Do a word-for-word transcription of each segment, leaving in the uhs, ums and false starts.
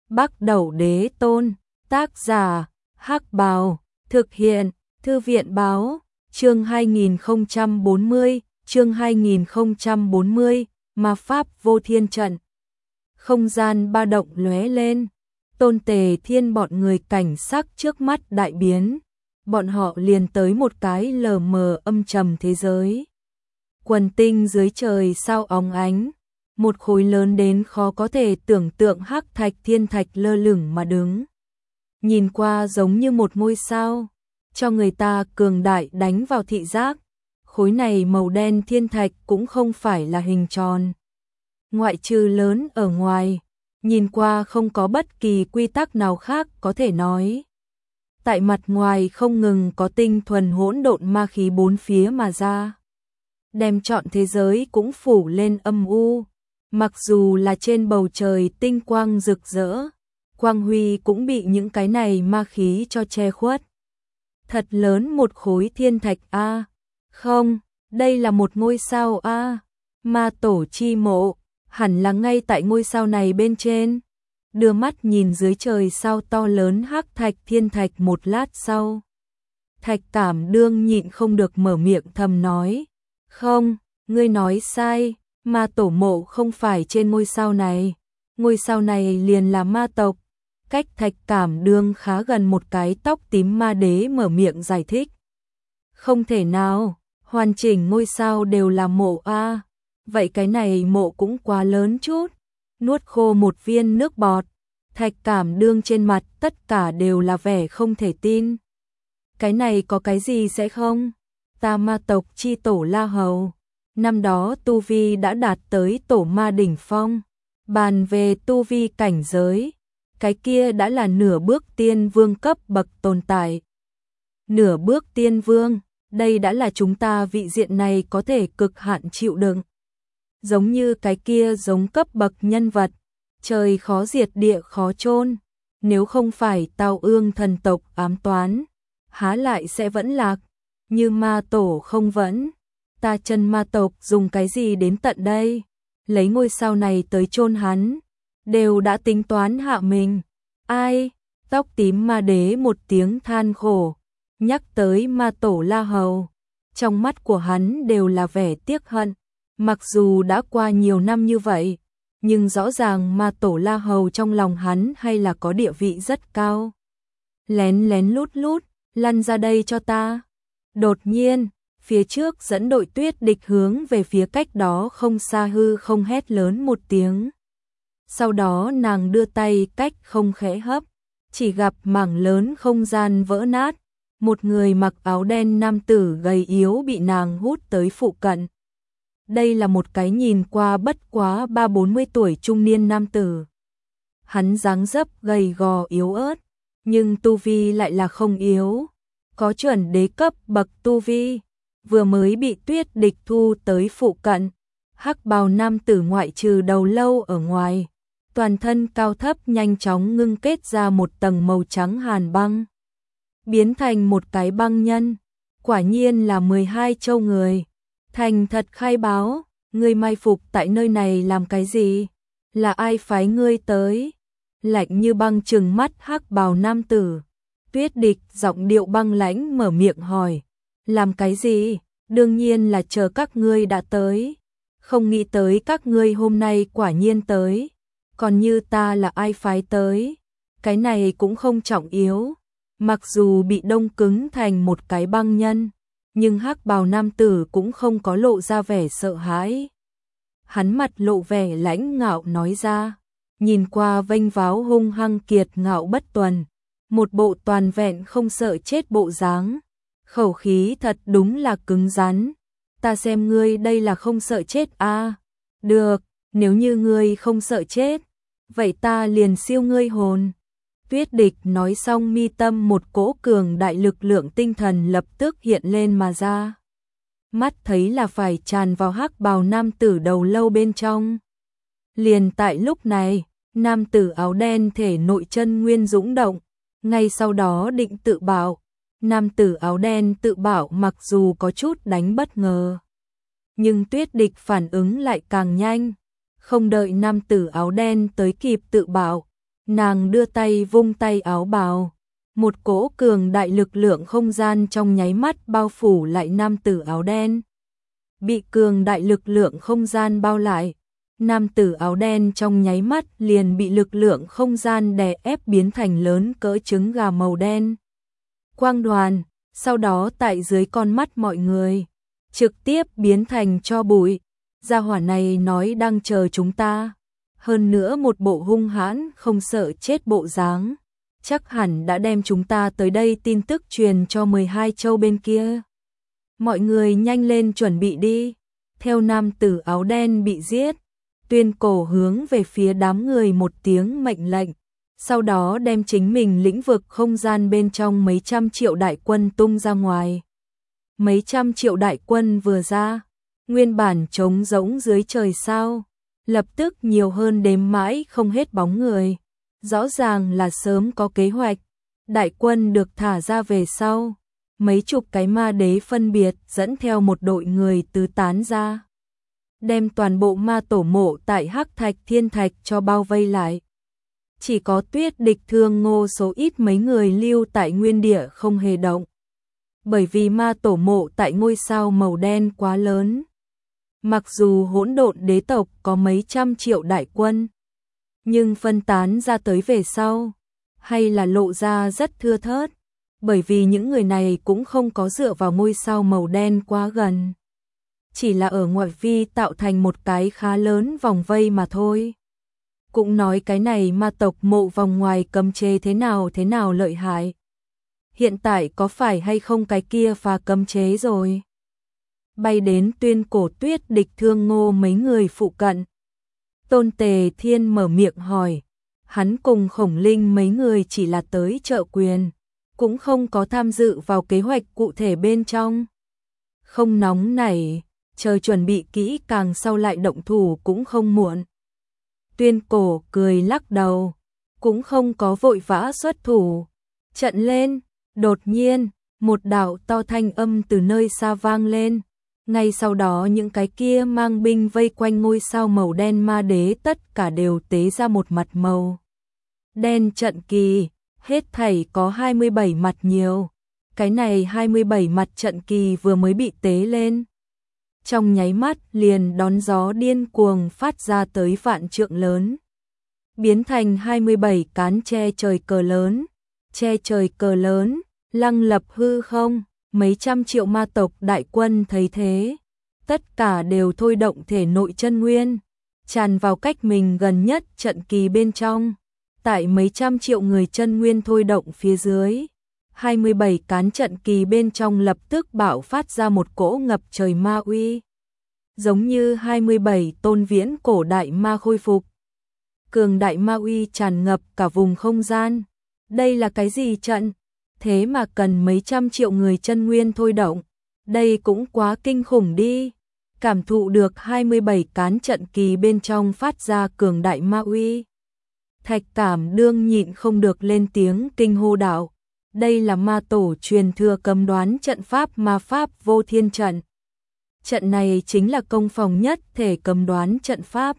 Bắc Đẩu Đế Tôn, tác giả, Hắc Bào, thực hiện, Thư viện báo, chương hai nghìn không trăm bốn mươi, chương hai nghìn không trăm bốn mươi, Ma Pháp Vô Thiên Trận. Không gian ba động lóe lên, Tôn Tề Thiên bọn người cảnh sắc trước mắt đại biến, bọn họ liền tới một cái lờ mờ âm trầm thế giới. Quần tinh dưới trời sao óng ánh, một khối lớn đến khó có thể tưởng tượng hắc thạch thiên thạch lơ lửng mà đứng. Nhìn qua giống như một ngôi sao, cho người ta cường đại đánh vào thị giác. Khối này màu đen thiên thạch cũng không phải là hình tròn. Ngoại trừ lớn ở ngoài, nhìn qua không có bất kỳ quy tắc nào khác có thể nói. Tại mặt ngoài không ngừng có tinh thuần hỗn độn ma khí bốn phía mà ra, đem trọn thế giới cũng phủ lên âm u. Mặc dù là trên bầu trời tinh quang rực rỡ, quang huy cũng bị những cái này ma khí cho che khuất. Thật lớn một khối thiên thạch a. Không, đây là một ngôi sao a. Ma tổ chi mộ, hẳn là ngay tại ngôi sao này bên trên. Đưa mắt nhìn dưới trời sao to lớn hắc thạch thiên thạch một lát sau, Thạch Cảm Đương nhịn không được mở miệng thầm nói, không, ngươi nói sai, ma tổ mộ không phải trên ngôi sao này, ngôi sao này liền là ma tộc. Cách Thạch Cảm Đương khá gần một cái tóc tím ma đế mở miệng giải thích. Không thể nào, hoàn chỉnh ngôi sao đều là mộ a. Vậy cái này mộ cũng quá lớn chút. Nuốt khô một viên nước bọt, Thạch Cảm Đương trên mặt tất cả đều là vẻ không thể tin. Cái này có cái gì sẽ không? Ta ma tộc chi tổ La Hầu, năm đó tu vi đã đạt tới tổ ma đỉnh phong. Bàn về tu vi cảnh giới, cái kia đã là nửa bước tiên vương cấp bậc tồn tại. Nửa bước tiên vương, đây đã là chúng ta vị diện này có thể cực hạn chịu đựng. Giống như cái kia giống cấp bậc nhân vật, trời khó diệt địa khó chôn, nếu không phải Tào Ương thần tộc ám toán, há lại sẽ vẫn lạc, như ma tổ không vẫn. Ta chân ma tộc dùng cái gì đến tận đây, lấy ngôi sao này tới chôn hắn, đều đã tính toán hạ mình. Ai? Tóc tím ma đế một tiếng than khổ, nhắc tới ma tổ La Hầu, trong mắt của hắn đều là vẻ tiếc hận. Mặc dù đã qua nhiều năm như vậy, nhưng rõ ràng ma tổ La Hầu trong lòng hắn hay là có địa vị rất cao. Lén lén lút lút, lăn ra đây cho ta. Đột nhiên, phía trước dẫn đội Tuyết Địch hướng về phía cách đó không xa hư không hét lớn một tiếng. Sau đó nàng đưa tay cách không khẽ hấp, chỉ gặp mảng lớn không gian vỡ nát. Một người mặc áo đen nam tử gầy yếu bị nàng hút tới phụ cận. Đây là một cái nhìn qua bất quá ba bốn mươi tuổi trung niên nam tử. Hắn dáng dấp gầy gò yếu ớt, nhưng tu vi lại là không yếu, có chuẩn đế cấp bậc tu vi, vừa mới bị Tuyết Địch thu tới phụ cận. Hắc bào nam tử ngoại trừ đầu lâu ở ngoài, toàn thân cao thấp nhanh chóng ngưng kết ra một tầng màu trắng hàn băng, biến thành một cái băng nhân. Quả nhiên là mười hai châu người. Thành thật khai báo, ngươi mai phục tại nơi này làm cái gì? Là ai phái ngươi tới? Lạnh như băng trừng mắt hắc bào nam tử. Tuyết Địch giọng điệu băng lãnh mở miệng hỏi, làm cái gì? Đương nhiên là chờ các ngươi đã tới. Không nghĩ tới các ngươi hôm nay quả nhiên tới. Còn như ta là ai phái tới? Cái này cũng không trọng yếu. Mặc dù bị đông cứng thành một cái băng nhân, nhưng hắc bào nam tử cũng không có lộ ra vẻ sợ hãi. Hắn mặt lộ vẻ lãnh ngạo nói ra, nhìn qua vênh váo hung hăng kiệt ngạo bất tuần, một bộ toàn vẹn không sợ chết bộ dáng, khẩu khí thật đúng là cứng rắn. Ta xem ngươi đây là không sợ chết a. À? Được, nếu như ngươi không sợ chết, vậy ta liền siêu ngươi hồn. Tuyết Địch nói xong mi tâm một cỗ cường đại lực lượng tinh thần lập tức hiện lên mà ra. Mắt thấy là phải tràn vào hắc bào nam tử đầu lâu bên trong. Liền tại lúc này, nam tử áo đen thể nội chân nguyên dũng động, ngay sau đó định tự bảo. Nam tử áo đen tự bảo mặc dù có chút đánh bất ngờ, nhưng Tuyết Địch phản ứng lại càng nhanh. Không đợi nam tử áo đen tới kịp tự bảo, Nàng đưa tay vung tay áo bào, một cỗ cường đại lực lượng không gian trong nháy mắt bao phủ lại nam tử áo đen. Bị cường đại lực lượng không gian bao lại, nam tử áo đen trong nháy mắt liền bị lực lượng không gian đè ép biến thành lớn cỡ trứng gà màu đen. Quang đoàn, sau đó tại dưới con mắt mọi người, trực tiếp biến thành tro bụi. Gia hỏa này nói đang chờ chúng ta, hơn nữa một bộ hung hãn không sợ chết bộ dáng, chắc hẳn đã đem chúng ta tới đây tin tức truyền cho mười hai châu bên kia. Mọi người nhanh lên chuẩn bị đi. Theo nam tử áo đen bị giết, Tuyên Cổ hướng về phía đám người một tiếng mệnh lệnh, sau đó đem chính mình lĩnh vực không gian bên trong mấy trăm triệu đại quân tung ra ngoài. Mấy trăm triệu đại quân vừa ra, nguyên bản trống rỗng dưới trời sao, lập tức nhiều hơn đếm mãi không hết bóng người. Rõ ràng là sớm có kế hoạch, đại quân được thả ra về sau, mấy chục cái ma đế phân biệt dẫn theo một đội người tứ tán ra, đem toàn bộ ma tổ mộ tại Hắc Thạch Thiên Thạch cho bao vây lại. Chỉ có Tuyết Địch Thương Ngô số ít mấy người lưu tại nguyên địa không hề động, bởi vì ma tổ mộ tại ngôi sao màu đen quá lớn. Mặc dù hỗn độn đế tộc có mấy trăm triệu đại quân, nhưng phân tán ra tới về sau, hay là lộ ra rất thưa thớt, bởi vì những người này cũng không có dựa vào ngôi sao màu đen quá gần. Chỉ là ở ngoại vi tạo thành một cái khá lớn vòng vây mà thôi. Cũng nói cái này ma tộc mộ vòng ngoài cấm chế thế nào thế nào lợi hại. Hiện tại có phải hay không cái kia phá cấm chế rồi? Bay đến Tuyên Cổ, Tuyết Địch, Thương Ngô mấy người phụ cận. Tôn Tề Thiên mở miệng hỏi, hắn cùng Khổng Linh mấy người chỉ là tới trợ quyền, cũng không có tham dự vào kế hoạch cụ thể bên trong. Không nóng nảy, chờ chuẩn bị kỹ càng sau lại động thủ cũng không muộn. Tuyên Cổ cười lắc đầu, cũng không có vội vã xuất thủ. Trận lên, đột nhiên, một đạo to thanh âm từ nơi xa vang lên. Ngay sau đó những cái kia mang binh vây quanh ngôi sao màu đen ma đế tất cả đều tế ra một mặt màu đen trận kỳ, hết thảy có hai mươi bảy mặt nhiều. Cái này hai mươi bảy mặt trận kỳ vừa mới bị tế lên, trong nháy mắt liền đón gió điên cuồng phát ra tới vạn trượng lớn, biến thành hai mươi bảy cán che trời cờ lớn, che trời cờ lớn, lăng lập hư không. Mấy trăm triệu ma tộc đại quân thấy thế, tất cả đều thôi động thể nội chân nguyên, tràn vào cách mình gần nhất trận kỳ bên trong. Tại mấy trăm triệu người chân nguyên thôi động phía dưới, hai mươi bảy cán trận kỳ bên trong lập tức bạo phát ra một cỗ ngập trời ma uy, giống như hai mươi bảy tôn viễn cổ đại ma khôi phục. Cường đại ma uy tràn ngập cả vùng không gian. Đây là cái gì trận? Thế mà cần mấy trăm triệu người chân nguyên thôi động, đây cũng quá kinh khủng đi. Cảm thụ được hai mươi bảy cán trận kỳ bên trong phát ra cường đại ma uy, Thạch Cảm Đương nhịn không được lên tiếng kinh hô đạo, đây là ma tổ truyền thừa cấm đoán trận pháp ma pháp vô thiên trận. Trận này chính là công phòng nhất thể cấm đoán trận pháp.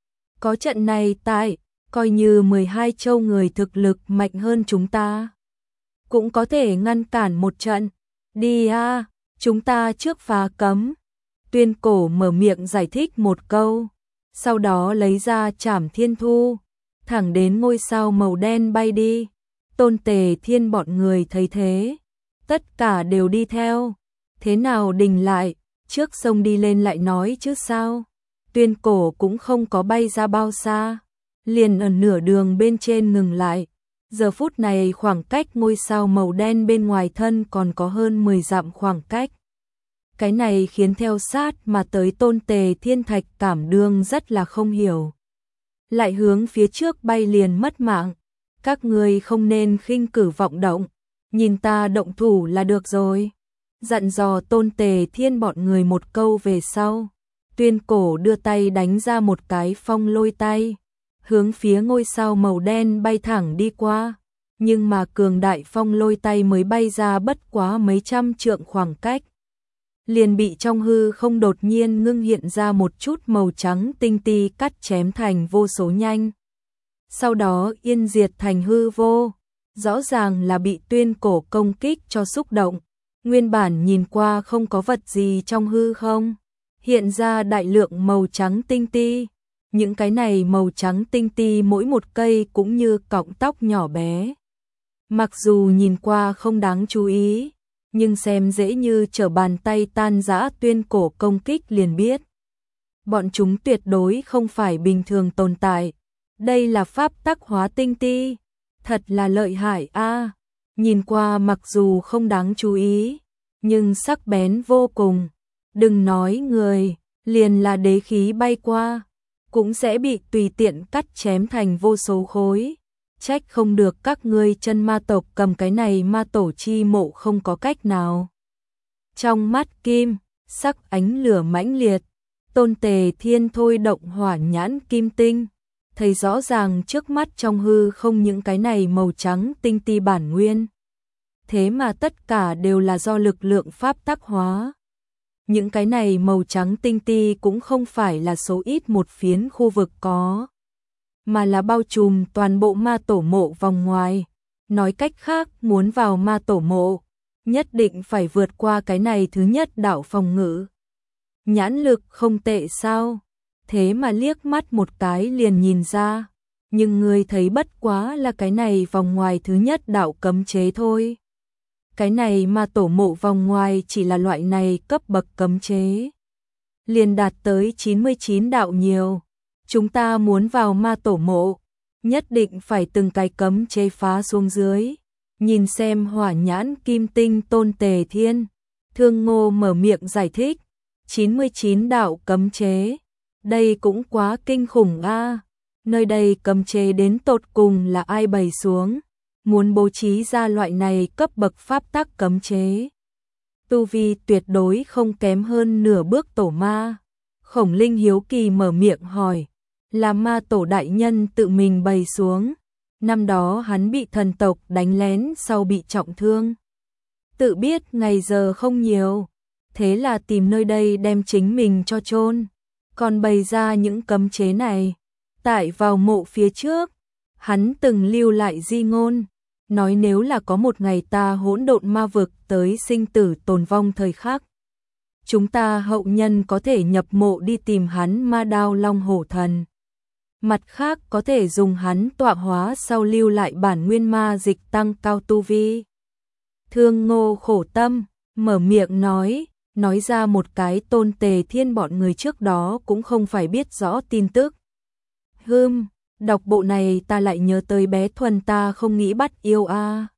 Có trận này tại, coi như mười hai châu người thực lực mạnh hơn chúng ta, cũng có thể ngăn cản một trận. Đi a, chúng ta trước phá cấm. Tuyên Cổ mở miệng giải thích một câu, sau đó lấy ra Trảm Thiên Thu, thẳng đến ngôi sao màu đen bay đi. Tôn Tề Thiên bọn người thấy thế, tất cả đều đi theo. Thế nào đình lại, trước sông đi lên lại nói chứ sao. Tuyên Cổ cũng không có bay ra bao xa, liền ở nửa đường bên trên ngừng lại. Giờ phút này khoảng cách ngôi sao màu đen bên ngoài thân còn có hơn mười dặm khoảng cách. Cái này khiến theo sát mà tới Tôn Tề Thiên Thạch Cảm Đương rất là không hiểu. Lại hướng phía trước bay liền mất mạng. Các người không nên khinh cử vọng động, nhìn ta động thủ là được rồi. Dặn dò Tôn Tề Thiên bọn người một câu về sau, Tuyên Cổ đưa tay đánh ra một cái phong lôi tay, hướng phía ngôi sao màu đen bay thẳng đi qua. Nhưng mà cường đại phong lôi tay mới bay ra bất quá mấy trăm trượng khoảng cách, liền bị trong hư không đột nhiên ngưng hiện ra một chút màu trắng tinh ti cắt chém thành vô số nhanh sau đó yên diệt thành hư vô. Rõ ràng là bị tuyên cổ công kích cho xúc động. Nguyên bản nhìn qua không có vật gì trong hư không, hiện ra đại lượng màu trắng tinh ti. Những cái này màu trắng tinh ti mỗi một cây cũng như cọng tóc nhỏ bé. Mặc dù nhìn qua không đáng chú ý, nhưng xem dễ như trở bàn tay tan rã tuyên cổ công kích liền biết. Bọn chúng tuyệt đối không phải bình thường tồn tại. Đây là pháp tắc hóa tinh ti. Thật là lợi hại a. Nhìn qua mặc dù không đáng chú ý, nhưng sắc bén vô cùng. Đừng nói người, liền là đế khí bay qua, cũng sẽ bị tùy tiện cắt chém thành vô số khối. Trách không được các ngươi chân ma tộc cầm cái này ma tổ chi mộ không có cách nào. Trong mắt Kim, sắc ánh lửa mãnh liệt, Tôn Tề Thiên thôi động hỏa nhãn kim tinh, thấy rõ ràng trước mắt trong hư không những cái này màu trắng tinh ti bản nguyên. Thế mà tất cả đều là do lực lượng pháp tắc hóa. Những cái này màu trắng tinh ti cũng không phải là số ít một phiến khu vực có, mà là bao trùm toàn bộ ma tổ mộ vòng ngoài. Nói cách khác, muốn vào ma tổ mộ, nhất định phải vượt qua cái này thứ nhất đạo phòng ngự. Nhãn lực không tệ sao? Thế mà liếc mắt một cái liền nhìn ra. Nhưng người thấy bất quá là cái này vòng ngoài thứ nhất đạo cấm chế thôi. Cái này ma tổ mộ vòng ngoài chỉ là loại này cấp bậc cấm chế, liền đạt tới chín mươi chín đạo nhiều. Chúng ta muốn vào ma tổ mộ, nhất định phải từng cái cấm chế phá xuống dưới. Nhìn xem hỏa nhãn kim tinh Tôn Tề Thiên, Thương Ngô mở miệng giải thích. chín mươi chín đạo cấm chế, đây cũng quá kinh khủng a. Nơi đây cấm chế đến tột cùng là ai bày xuống, muốn bố trí ra loại này cấp bậc pháp tắc cấm chế. Tu vi tuyệt đối không kém hơn nửa bước tổ ma. Khổng Linh hiếu kỳ mở miệng hỏi, là ma tổ đại nhân tự mình bày xuống. Năm đó hắn bị thần tộc đánh lén sau bị trọng thương, tự biết ngày giờ không nhiều, thế là tìm nơi đây đem chính mình cho chôn, còn bày ra những cấm chế này. Tại vào mộ phía trước, hắn từng lưu lại di ngôn, nói nếu là có một ngày ta hỗn độn ma vực tới sinh tử tồn vong thời khắc, chúng ta hậu nhân có thể nhập mộ đi tìm hắn ma đao long hổ thần. Mặt khác có thể dùng hắn tọa hóa sau lưu lại bản nguyên ma dịch tăng cao tu vi. Thương Ngô khổ tâm, mở miệng nói, nói ra một cái Tôn Tề Thiên bọn người trước đó cũng không phải biết rõ tin tức. Hừm, đọc bộ này ta lại nhớ tới bé Thuần ta không nghĩ bắt yêu a.